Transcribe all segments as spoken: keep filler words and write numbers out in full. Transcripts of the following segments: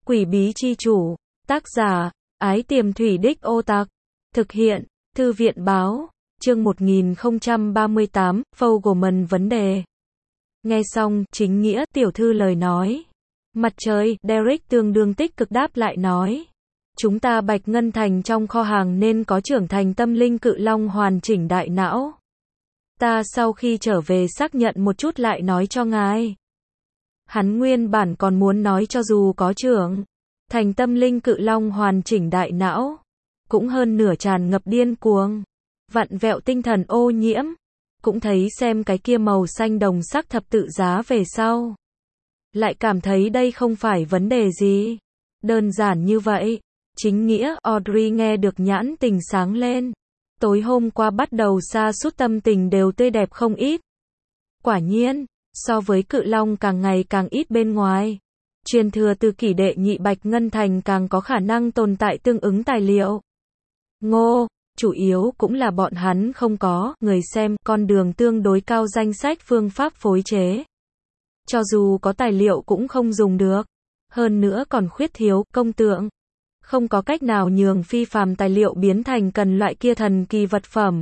Quỷ bí chi chủ. Tác giả, Ái Tiềm Thủy Đích Ô Tạc. Thực hiện, Thư viện báo. Chương một nghìn không trăm ba mươi tám, Fogelman vấn đề. Nghe xong, chính nghĩa tiểu thư lời nói. Mặt trời, Derek tương đương tích cực đáp lại nói. Chúng ta Bạch Ngân Thành trong kho hàng nên có trưởng thành tâm linh cự long hoàn chỉnh đại não. Ta sau khi trở về xác nhận một chút lại nói cho ngài. Hắn nguyên bản còn muốn nói cho dù có trưởng thành tâm linh cự long hoàn chỉnh đại não, cũng hơn nửa tràn ngập điên cuồng, vặn vẹo tinh thần ô nhiễm, cũng thấy xem cái kia màu xanh đồng sắc thập tự giá về sau. Lại cảm thấy đây không phải vấn đề gì. Đơn giản như vậy. Chính nghĩa, Audrey nghe được nhãn tình sáng lên. Tối hôm qua bắt đầu sa sút tâm tình đều tươi đẹp không ít. Quả nhiên, so với cự long càng ngày càng ít bên ngoài. Truyền thừa từ kỷ đệ nhị Bạch Ngân Thành càng có khả năng tồn tại tương ứng tài liệu. Ngô, chủ yếu cũng là bọn hắn không có, người xem, con đường tương đối cao danh sách phương pháp phối chế. Cho dù có tài liệu cũng không dùng được. Hơn nữa còn khuyết thiếu, công tượng. Không có cách nào nhường phi phàm tài liệu biến thành cần loại kia thần kỳ vật phẩm.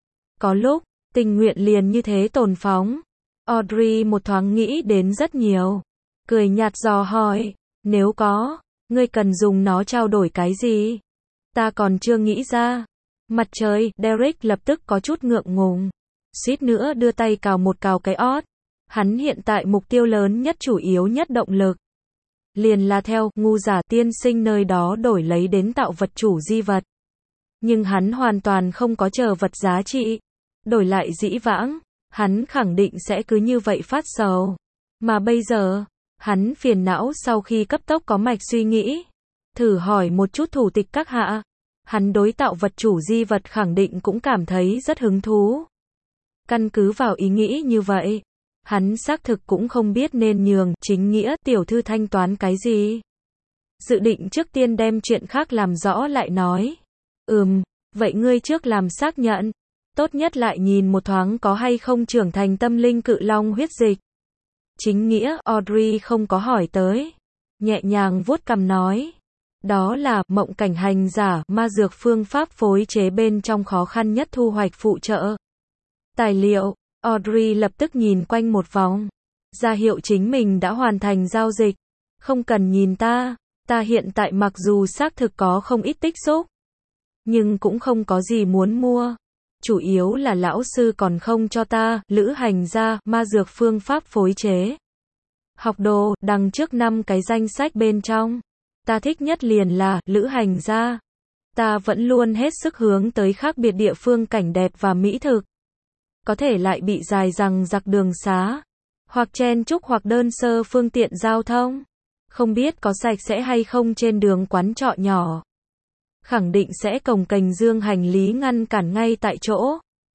Có lúc, tình nguyện liền như thế tồn phóng. Audrey một thoáng nghĩ đến rất nhiều. Cười nhạt dò hỏi, nếu có, ngươi cần dùng nó trao đổi cái gì? Ta còn chưa nghĩ ra. Mặt trời, Derek lập tức có chút ngượng ngùng. Suýt nữa đưa tay cào một cào cái ót. Hắn hiện tại mục tiêu lớn nhất chủ yếu nhất động lực. Liền là theo, ngu giả tiên sinh nơi đó đổi lấy đến tạo vật chủ di vật. Nhưng hắn hoàn toàn không có chờ vật giá trị. Đổi lại dĩ vãng, hắn khẳng định sẽ cứ như vậy phát sầu. Mà bây giờ, hắn phiền não sau khi cấp tốc có mạch suy nghĩ. Thử hỏi một chút thủ tịch các hạ. Hắn đối tạo vật chủ di vật khẳng định cũng cảm thấy rất hứng thú. Căn cứ vào ý nghĩ như vậy, hắn xác thực cũng không biết nên nhường chính nghĩa tiểu thư thanh toán cái gì. Dự định trước tiên đem chuyện khác làm rõ lại nói. Ừm, vậy ngươi trước làm xác nhận. Tốt nhất lại nhìn một thoáng có hay không trưởng thành tâm linh cự long huyết dịch. Chính nghĩa, Audrey không có hỏi tới. Nhẹ nhàng vuốt cằm nói. Đó là mộng cảnh hành giả, ma dược phương pháp phối chế bên trong khó khăn nhất thu hoạch phụ trợ. Tài liệu. Audrey lập tức nhìn quanh một vòng. Ra hiệu chính mình đã hoàn thành giao dịch. Không cần nhìn ta. Ta hiện tại mặc dù xác thực có không ít tích xúc. Nhưng cũng không có gì muốn mua. Chủ yếu là lão sư còn không cho ta, lữ hành gia, ma dược phương pháp phối chế. Học đồ, đằng trước năm cái danh sách bên trong. Ta thích nhất liền là, lữ hành gia. Ta vẫn luôn hết sức hướng tới khác biệt địa phương cảnh đẹp và mỹ thực. Có thể lại bị dài dằng dặc đường xá. Hoặc chen chúc hoặc đơn sơ phương tiện giao thông. Không biết có sạch sẽ hay không trên đường quán trọ nhỏ. Khẳng định sẽ cồng kềnh dương hành lý ngăn cản ngay tại chỗ.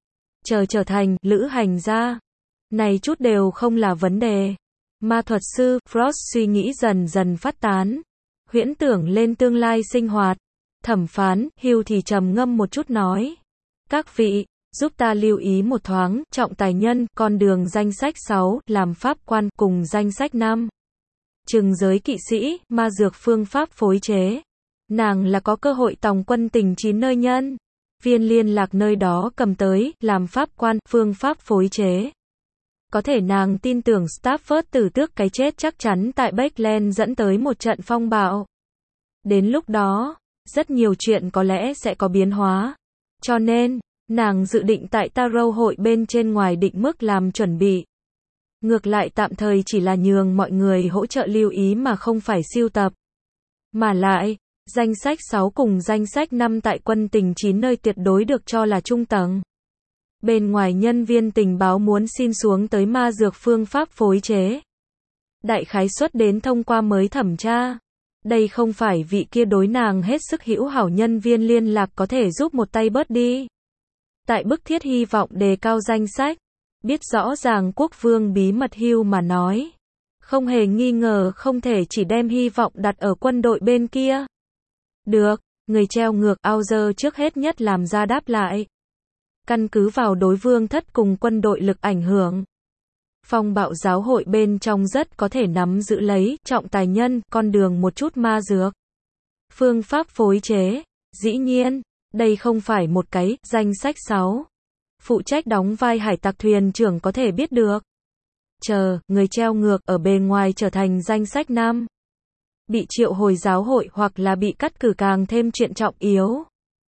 Chờ trở thành, lữ hành gia. Này chút đều không là vấn đề. Ma thuật sư, Frost suy nghĩ dần dần phát tán. Huyễn tưởng lên tương lai sinh hoạt. Thẩm phán, Hugh thì trầm ngâm một chút nói. Các vị, giúp ta lưu ý một thoáng, trọng tài nhân, con đường danh sách sáu, làm pháp quan, cùng danh sách năm. Trừng giới kỵ sĩ, ma dược phương pháp phối chế. Nàng là có cơ hội tòng quân tình chín nơi nhân. Viên liên lạc nơi đó cầm tới, làm pháp quan, phương pháp phối chế. Có thể nàng tin tưởng Stafford tử tước cái chết chắc chắn tại Backland dẫn tới một trận phong bạo. Đến lúc đó, rất nhiều chuyện có lẽ sẽ có biến hóa. Cho nên, nàng dự định tại Tarot hội bên trên ngoài định mức làm chuẩn bị. Ngược lại tạm thời chỉ là nhường mọi người hỗ trợ lưu ý mà không phải siêu tập. Mà lại, danh sách sáu cùng danh sách năm tại quân tình chín nơi tuyệt đối được cho là trung tầng. Bên ngoài nhân viên tình báo muốn xin xuống tới ma dược phương pháp phối chế. Đại khái suất đến thông qua mới thẩm tra. Đây không phải vị kia đối nàng hết sức hữu hảo nhân viên liên lạc có thể giúp một tay bớt đi. Tại bức thiết hy vọng đề cao danh sách. Biết rõ ràng quốc vương bí mật Hugh mà nói. Không hề nghi ngờ không thể chỉ đem hy vọng đặt ở quân đội bên kia. Được, người treo ngược Auger trước hết nhất làm ra đáp lại. Căn cứ vào đối vương thất cùng quân đội lực ảnh hưởng. Phong bạo giáo hội bên trong rất có thể nắm giữ lấy trọng tài nhân, con đường một chút ma dược. Phương pháp phối chế. Dĩ nhiên, đây không phải một cái danh sách sáu. Phụ trách đóng vai hải tặc thuyền trưởng có thể biết được. Chờ, người treo ngược ở bề ngoài trở thành danh sách năm. Bị triệu hồi giáo hội hoặc là bị cắt cử càng thêm chuyện trọng yếu.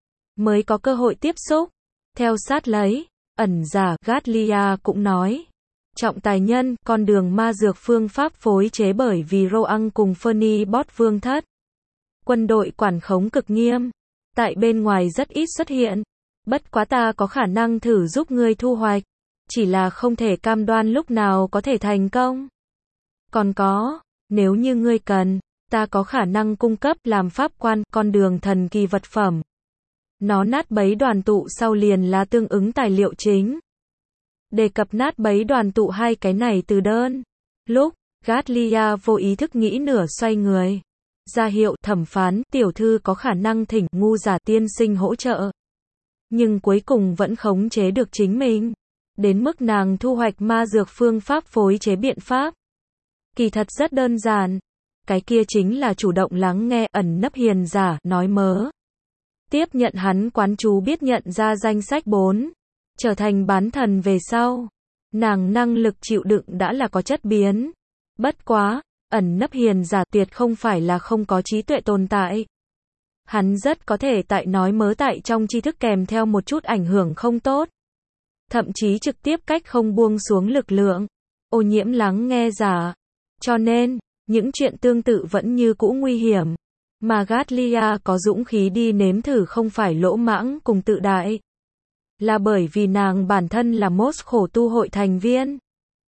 Mới có cơ hội tiếp xúc. Theo sát lấy, ẩn giả Gatlia cũng nói. Trọng tài nhân, con đường ma dược phương pháp phối chế bởi vì Roang cùng Fernie Bot vương thất. Quân đội quản khống cực nghiêm. Tại bên ngoài rất ít xuất hiện. Bất quá ta có khả năng thử giúp ngươi thu hoạch. Chỉ là không thể cam đoan lúc nào có thể thành công. Còn có, nếu như ngươi cần, ta có khả năng cung cấp làm pháp quan, con đường thần kỳ vật phẩm. Nó nát bấy đoàn tụ sau liền là tương ứng tài liệu chính. Đề cập nát bấy đoàn tụ hai cái này từ đơn. Lúc, Gatlia vô ý thức nghĩ nửa xoay người. Ra hiệu thẩm phán, tiểu thư có khả năng thỉnh ngu giả tiên sinh hỗ trợ. Nhưng cuối cùng vẫn khống chế được chính mình. Đến mức nàng thu hoạch ma dược phương pháp phối chế biện pháp. Kỳ thật rất đơn giản. Cái kia chính là chủ động lắng nghe ẩn nấp hiền giả, nói mớ. Tiếp nhận hắn quán chú biết nhận ra danh sách bốn. Trở thành bán thần về sau. Nàng năng lực chịu đựng đã là có chất biến. Bất quá, ẩn nấp hiền giả tuyệt không phải là không có trí tuệ tồn tại. Hắn rất có thể tại nói mớ tại trong tri thức kèm theo một chút ảnh hưởng không tốt. Thậm chí trực tiếp cách không buông xuống lực lượng. Ô nhiễm lắng nghe giả. Cho nên, những chuyện tương tự vẫn như cũ nguy hiểm. Mà Gatlia có dũng khí đi nếm thử không phải lỗ mãng cùng tự đại. Là bởi vì nàng bản thân là Mos khổ tu hội thành viên.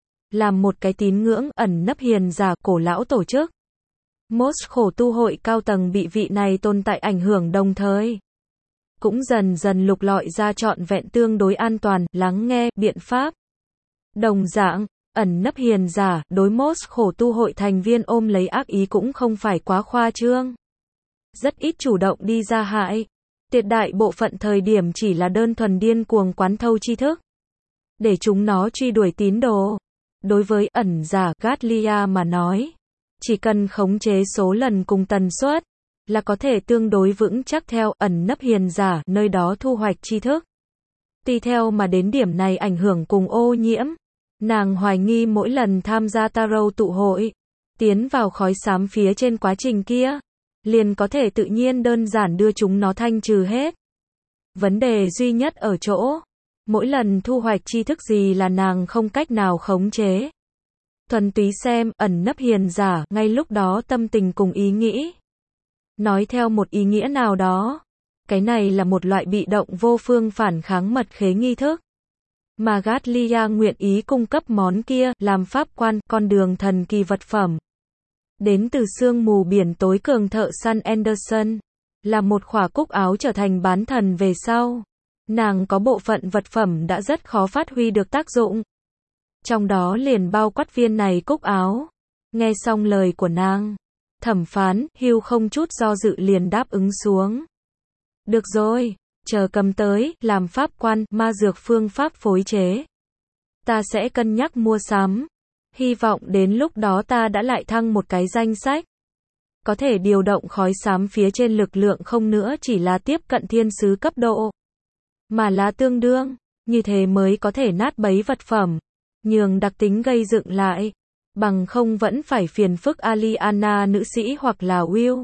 Làm một cái tín ngưỡng ẩn nấp hiền giả cổ lão tổ chức. Mos khổ tu hội cao tầng bị vị này tồn tại ảnh hưởng đồng thời. Cũng dần dần lục lọi ra trọn vẹn tương đối an toàn, lắng nghe, biện pháp. Đồng dạng, ẩn nấp hiền giả, đối Mos khổ tu hội thành viên ôm lấy ác ý cũng không phải quá khoa trương. Rất ít chủ động đi ra hại. Tuyệt đại bộ phận thời điểm chỉ là đơn thuần điên cuồng quán thâu tri thức. Để chúng nó truy đuổi tín đồ. Đối với ẩn giả Gatlia mà nói, chỉ cần khống chế số lần cùng tần suất, là có thể tương đối vững chắc theo ẩn nấp hiền giả nơi đó thu hoạch tri thức. Tùy theo mà đến điểm này ảnh hưởng cùng ô nhiễm, nàng hoài nghi mỗi lần tham gia tarot tụ hội, tiến vào khói xám phía trên quá trình kia, liền có thể tự nhiên đơn giản đưa chúng nó thanh trừ hết. Vấn đề duy nhất ở chỗ, mỗi lần thu hoạch tri thức gì là nàng không cách nào khống chế. Thuần túy xem, ẩn nấp hiền giả, ngay lúc đó tâm tình cùng ý nghĩ. Nói theo một ý nghĩa nào đó, cái này là một loại bị động vô phương phản kháng mật khế nghi thức. Mà Gatlia nguyện ý cung cấp món kia, làm pháp quan, con đường thần kỳ vật phẩm. Đến từ sương mù biển tối cường thợ săn Anderson, là một khỏa cúc áo trở thành bán thần về sau. Nàng có bộ phận vật phẩm đã rất khó phát huy được tác dụng. Trong đó liền bao quát viên này cúc áo. Nghe xong lời của nàng, thẩm phán, Hugh không chút do dự liền đáp ứng xuống. Được rồi, chờ cầm tới, làm pháp quan, ma dược phương pháp phối chế. Ta sẽ cân nhắc mua sắm. Hy vọng đến lúc đó ta đã lại thăng một cái danh sách. Có thể điều động khói xám phía trên lực lượng không nữa chỉ là tiếp cận thiên sứ cấp độ. Mà là tương đương, như thế mới có thể nát bấy vật phẩm. Nhường đặc tính gây dựng lại. Bằng không vẫn phải phiền phức Aliana nữ sĩ hoặc là Will.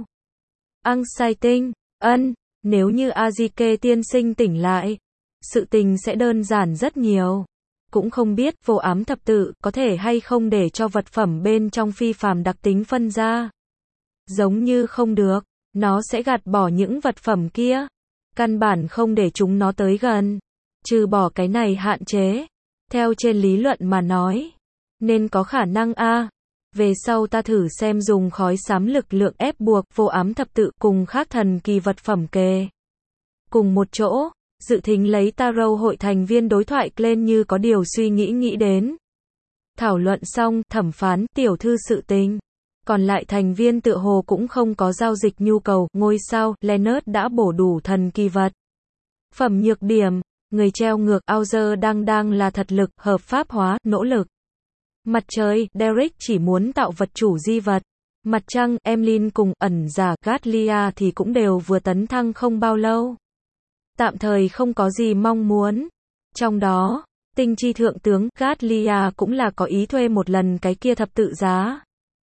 Anxiety, ân, nếu như Azike tiên sinh tỉnh lại, sự tình sẽ đơn giản rất nhiều. Cũng không biết vô ám thập tự có thể hay không để cho vật phẩm bên trong phi phàm đặc tính phân ra. Giống như không được, nó sẽ gạt bỏ những vật phẩm kia. Căn bản không để chúng nó tới gần. Trừ bỏ cái này hạn chế. Theo trên lý luận mà nói. Nên có khả năng a. Về sau ta thử xem dùng khói xám lực lượng ép buộc vô ám thập tự cùng khác thần kỳ vật phẩm kề. Cùng một chỗ. Dự thính lấy tarot hội thành viên đối thoại lên như có điều suy nghĩ nghĩ đến. Thảo luận xong, thẩm phán, tiểu thư sự tình. Còn lại thành viên tựa hồ cũng không có giao dịch nhu cầu, ngôi sao, Leonard đã bổ đủ thần kỳ vật. Phẩm nhược điểm, người treo ngược, Auger đang đang là thật lực, hợp pháp hóa, nỗ lực. Mặt trời, Derek chỉ muốn tạo vật chủ di vật. Mặt trăng, Emlyn cùng ẩn giả Gatlia thì cũng đều vừa tấn thăng không bao lâu. Tạm thời không có gì mong muốn. Trong đó, tinh chi thượng tướng Gatlia cũng là có ý thuê một lần cái kia thập tự giá.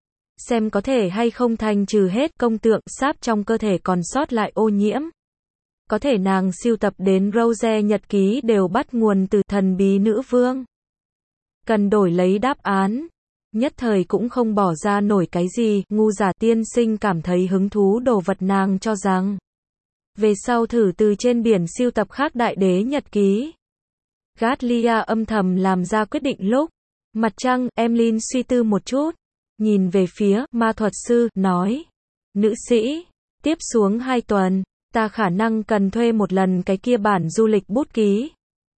Xem có thể hay không thành trừ hết công tượng sáp trong cơ thể còn sót lại ô nhiễm. Có thể nàng sưu tập đến Rose nhật ký đều bắt nguồn từ thần bí nữ vương. Cần đổi lấy đáp án. Nhất thời cũng không bỏ ra nổi cái gì, ngu giả tiên sinh cảm thấy hứng thú đồ vật nàng cho rằng. Về sau thử từ trên biển sưu tập khác đại đế nhật ký. Gatlia âm thầm làm ra quyết định lúc. Mặt trăng, Emlyn suy tư một chút. Nhìn về phía, ma thuật sư, nói. Nữ sĩ, tiếp xuống hai tuần, ta khả năng cần thuê một lần cái kia bản du lịch bút ký.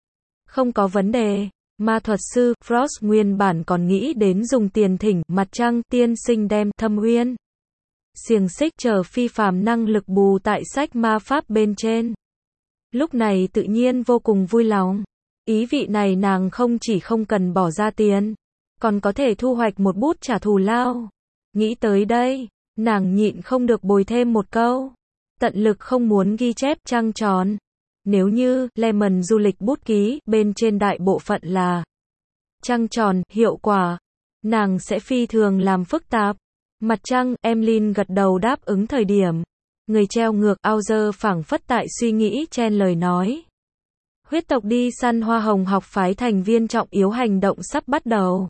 Không có vấn đề. Ma thuật sư, Frost nguyên bản còn nghĩ đến dùng tiền thỉnh, mặt trăng, tiên sinh đem, thâm uyên. Xiềng xích chờ phi phàm năng lực bù tại sách ma pháp bên trên. Lúc này tự nhiên vô cùng vui lòng. Ý vị này nàng không chỉ không cần bỏ ra tiền, còn có thể thu hoạch một bút trả thù lao. Nghĩ tới đây, nàng nhịn không được bồi thêm một câu. Tận lực không muốn ghi chép trăng tròn. Nếu như, Lemon du lịch bút ký, bên trên đại bộ phận là trăng tròn, hiệu quả, nàng sẽ phi thường làm phức tạp. Mặt trăng, Emlyn gật đầu đáp ứng thời điểm. Người treo ngược, Auger phảng phất tại suy nghĩ chen lời nói. Huyết tộc đi săn hoa hồng học phái thành viên trọng yếu hành động sắp bắt đầu.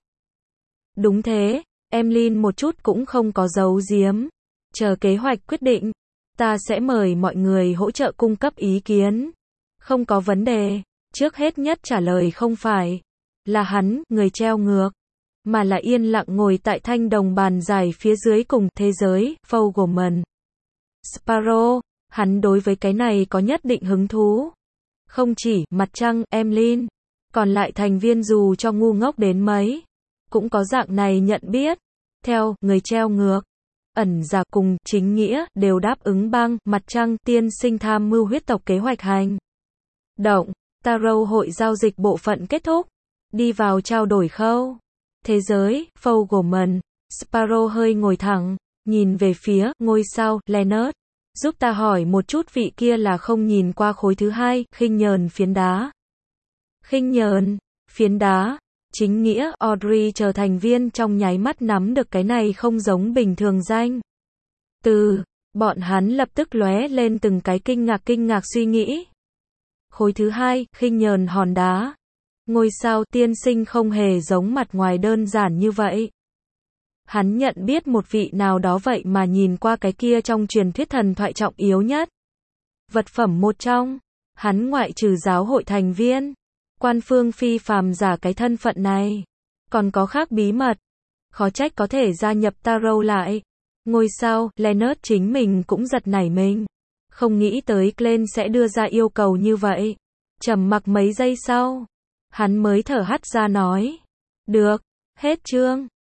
Đúng thế, Emlyn một chút cũng không có giấu giếm. Chờ kế hoạch quyết định, ta sẽ mời mọi người hỗ trợ cung cấp ý kiến. Không có vấn đề, trước hết nhất trả lời không phải là hắn, người treo ngược, mà là yên lặng ngồi tại thanh đồng bàn dài phía dưới cùng thế giới, Fogelman. Sparrow, hắn đối với cái này có nhất định hứng thú. Không chỉ, mặt trăng, Emlyn, còn lại thành viên dù cho ngu ngốc đến mấy, cũng có dạng này nhận biết. Theo, người treo ngược, ẩn giả cùng, chính nghĩa, đều đáp ứng băng, mặt trăng, tiên sinh tham mưu huyết tộc kế hoạch hành động. Tarot hội giao dịch bộ phận kết thúc. Đi vào trao đổi khâu. Thế giới, Fogelman. Sparrow hơi ngồi thẳng, nhìn về phía, ngôi sao, Leonard. Giúp ta hỏi một chút vị kia là không nhìn qua khối thứ hai, khinh nhờn phiến đá. Khinh nhờn, phiến đá. Chính nghĩa, Audrey chờ thành viên trong nháy mắt nắm được cái này không giống bình thường danh. Từ, bọn hắn lập tức lóe lên từng cái kinh ngạc kinh ngạc suy nghĩ. Khối thứ hai, khinh nhờn hòn đá. Ngôi sao tiên sinh không hề giống mặt ngoài đơn giản như vậy. Hắn nhận biết một vị nào đó vậy mà nhìn qua cái kia trong truyền thuyết thần thoại trọng yếu nhất. Vật phẩm một trong, hắn ngoại trừ giáo hội thành viên, quan phương phi phàm giả cái thân phận này, còn có khác bí mật. Khó trách có thể gia nhập Tarot lại. Ngôi sao, Leonard chính mình cũng giật nảy mình. Không nghĩ tới Glenn sẽ đưa ra yêu cầu như vậy. Trầm mặc mấy giây sau, hắn mới thở hắt ra nói. Được, hết chương.